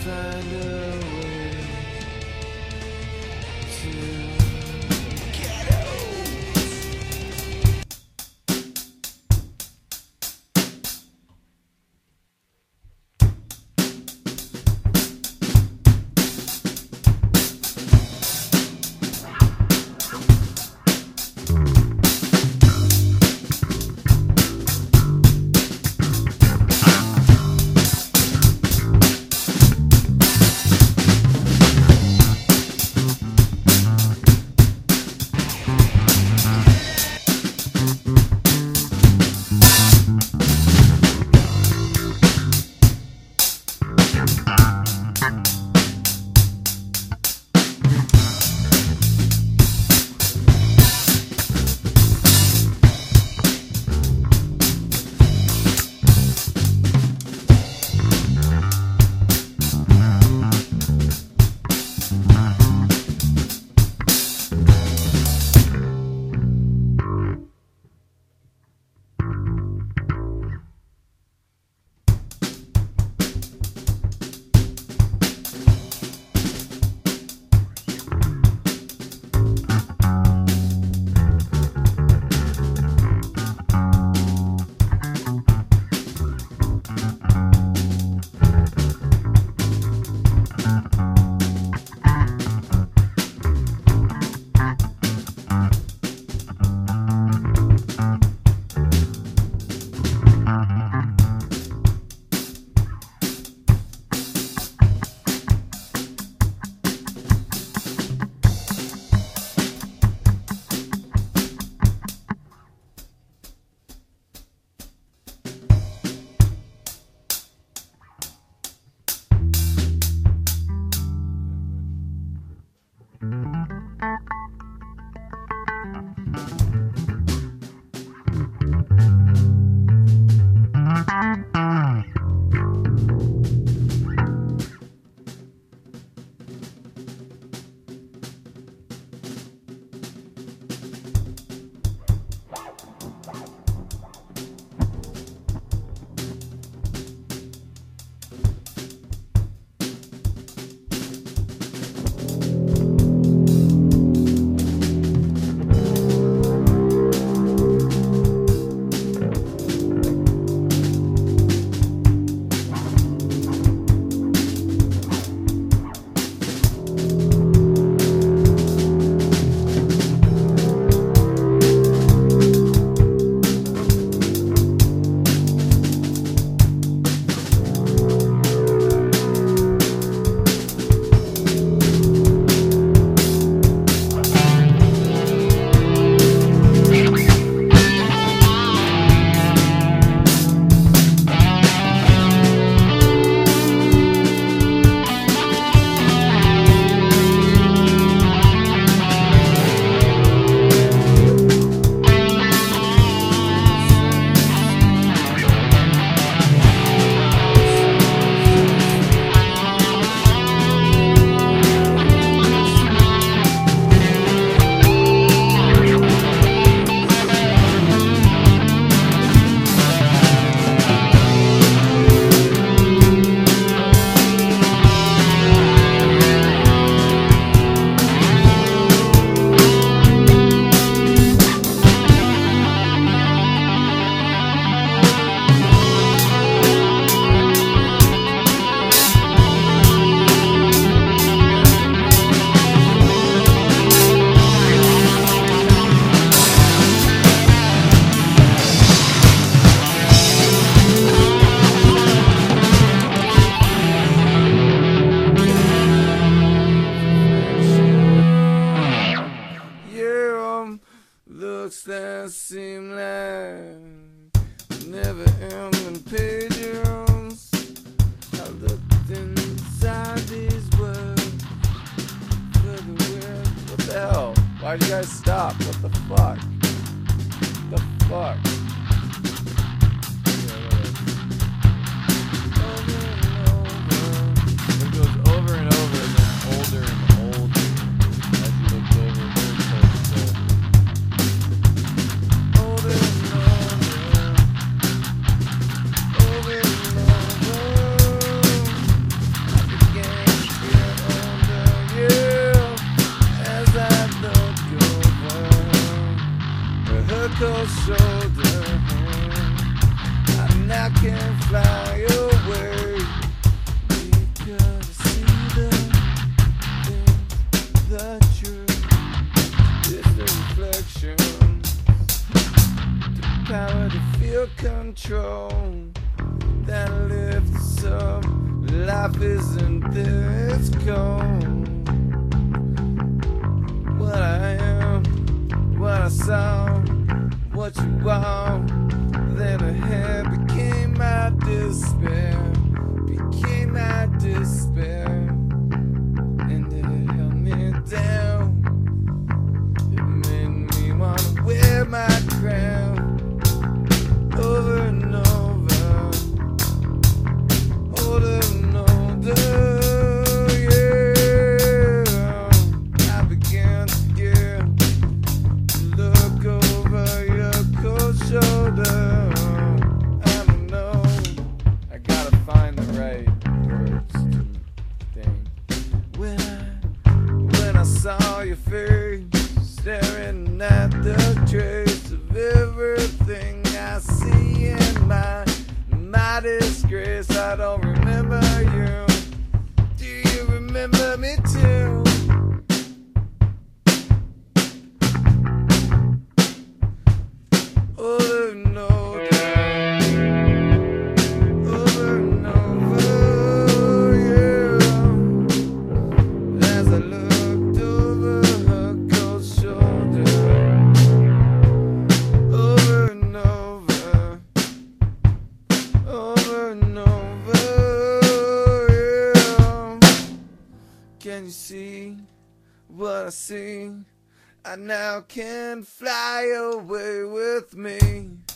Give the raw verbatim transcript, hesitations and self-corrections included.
find a way to get out. Looks that seem like never ending pages. I looked inside these words for the weird. What the hell? Why'd you guys stop? What the fuck? What the fuck? It goes over and over and then older and older as you look over very close. So older and older, over and over. I shoulder. I now can fly away because I see the things, the truth. It's the reflections, the power to feel control that lifts up. Life isn't there, it's cold. What I am, what I saw, what you want. Then ahead became my despair, became my despair, and it held me down. It made me wanna wear my crown over and over, older and older. Shoulder. I don't know, I gotta find the right words to think. When I, when I saw your face staring at the trace of everything I see in my, my disgrace, I don't remember you. Do you remember me too? Over and over, over and over, yeah. As I looked over her cold shoulder, over and over, over and over, yeah. Can you see what I see? I now can fly away with me.